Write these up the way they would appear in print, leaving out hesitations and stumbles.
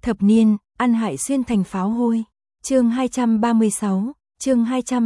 Thập niên, ăn hại xuyên thành pháo hôi. Chương 236, chương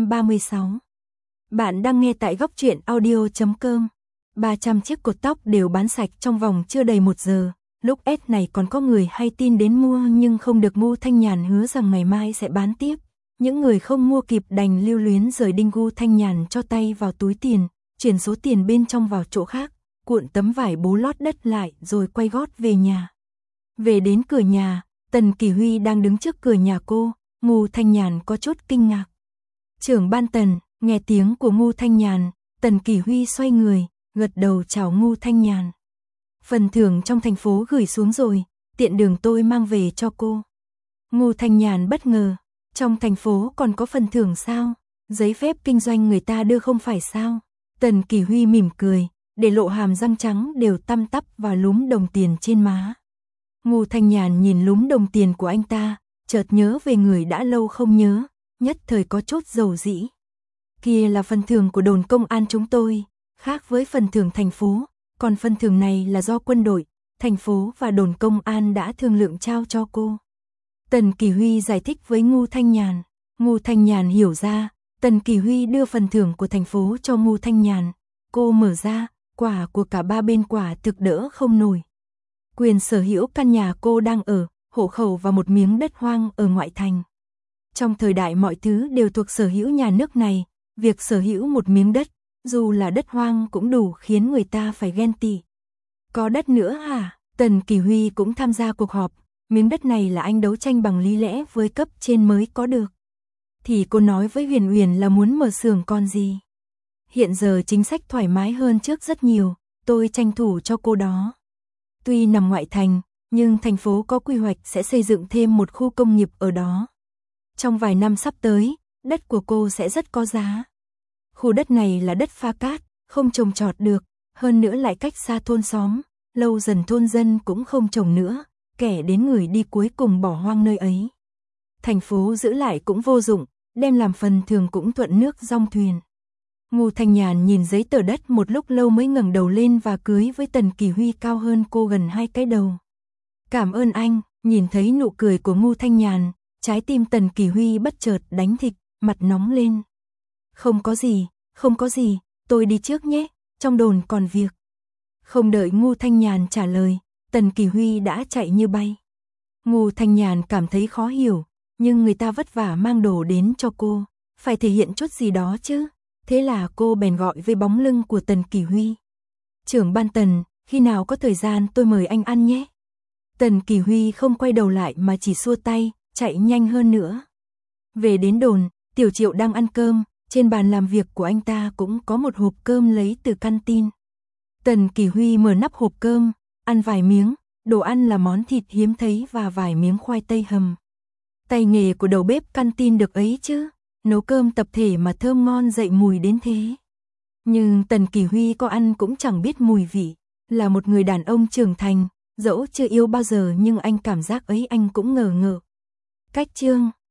236. Bạn đang nghe tại góc truyện audio.com. 300 chiếc cột tóc đều bán sạch trong vòng chưa đầy 1 giờ. Lúc S này còn có người hay tin đến mua nhưng không được. Ngô Thanh Nhàn hứa rằng ngày mai sẽ bán tiếp. Những người không mua kịp đành lưu luyến rời đi. Ngô Thanh Nhàn cho tay vào túi tiền, chuyển số tiền bên trong vào chỗ khác, cuộn tấm vải bố lót đất lại rồi quay gót về nhà. Về đến cửa nhà, Tần Kỳ Huy đang đứng trước cửa nhà cô. Ngô Thanh Nhàn có chút kinh ngạc. Trưởng ban Tần. Nghe tiếng của Ngô Thanh Nhàn, Tần Kỳ Huy xoay người, gật đầu chào Ngô Thanh Nhàn. Phần thưởng trong thành phố gửi xuống rồi, tiện đường tôi mang về cho cô. Ngô Thanh Nhàn bất ngờ, trong thành phố còn có phần thưởng sao? Giấy phép kinh doanh người ta đưa không phải sao? Tần Kỳ Huy mỉm cười, để lộ hàm răng trắng đều tăm tắp và lúm đồng tiền trên má. Ngô Thanh Nhàn nhìn lúm đồng tiền của anh ta, chợt nhớ về người đã lâu không nhớ, nhất thời có chút dầu dĩ. Kia là phần thưởng của đồn công an chúng tôi, khác với phần thưởng thành phố, còn phần thưởng này là do quân đội, thành phố và đồn công an đã thương lượng trao cho cô. Tần Kỳ Huy giải thích với Ngô Thanh Nhàn. Ngô Thanh Nhàn hiểu ra, Tần Kỳ Huy đưa phần thưởng của thành phố cho Ngô Thanh Nhàn. Cô mở ra, quả của cả ba bên quả thực đỡ không nổi. Quyền sở hữu căn nhà cô đang ở, hộ khẩu và một miếng đất hoang ở ngoại thành. Trong thời đại mọi thứ đều thuộc sở hữu nhà nước này, việc sở hữu một miếng đất, dù là đất hoang cũng đủ khiến người ta phải ghen tị. Có đất nữa hả? Tần Kỳ Huy cũng tham gia cuộc họp, miếng đất này là anh đấu tranh bằng lý lẽ với cấp trên mới có được. Thì cô nói với Huyền Huyền là muốn mở xưởng còn gì. Hiện giờ chính sách thoải mái hơn trước rất nhiều, tôi tranh thủ cho cô đó. Tuy nằm ngoại thành, nhưng thành phố có quy hoạch sẽ xây dựng thêm một khu công nghiệp ở đó. Trong vài năm sắp tới, đất của cô sẽ rất có giá. Khu đất này là đất pha cát, không trồng trọt được, hơn nữa lại cách xa thôn xóm, lâu dần thôn dân cũng không trồng nữa, kẻ đến người đi cuối cùng bỏ hoang nơi ấy. Thành phố giữ lại cũng vô dụng, đem làm phần thường cũng thuận nước dong thuyền. Ngô Thanh Nhàn nhìn giấy tờ đất một lúc lâu mới ngẩng đầu lên và cưới với Tần Kỳ Huy cao hơn cô gần 2 cái đầu. Cảm ơn anh. Nhìn thấy nụ cười của Ngô Thanh Nhàn, trái tim Tần Kỳ Huy bất chợt đánh thịch, mặt nóng lên. Không có gì, không có gì, tôi đi trước nhé, trong đồn còn việc. Không đợi Ngô Thanh Nhàn trả lời, Tần Kỳ Huy đã chạy như bay. Ngô Thanh Nhàn cảm thấy khó hiểu, nhưng người ta vất vả mang đồ đến cho cô, phải thể hiện chút gì đó chứ. Thế là cô bèn gọi với bóng lưng của Tần Kỳ Huy. Trưởng ban Tần, khi nào có thời gian tôi mời anh ăn nhé. Tần Kỳ Huy không quay đầu lại mà chỉ xua tay, chạy nhanh hơn nữa. Về đến đồn, Tiểu Triệu đang ăn cơm, trên bàn làm việc của anh ta cũng có một hộp cơm lấy từ canteen. Tần Kỳ Huy mở nắp hộp cơm, ăn vài miếng, đồ ăn là món thịt hiếm thấy và vài miếng khoai tây hầm. Tay nghề của đầu bếp canteen được ấy chứ, nấu cơm tập thể mà thơm ngon dậy mùi đến thế. Nhưng Tần Kỳ Huy có ăn cũng chẳng biết mùi vị, là một người đàn ông trưởng thành, dẫu chưa yêu bao giờ nhưng anh cảm giác ấy anh cũng ngờ ngợ. Cách chương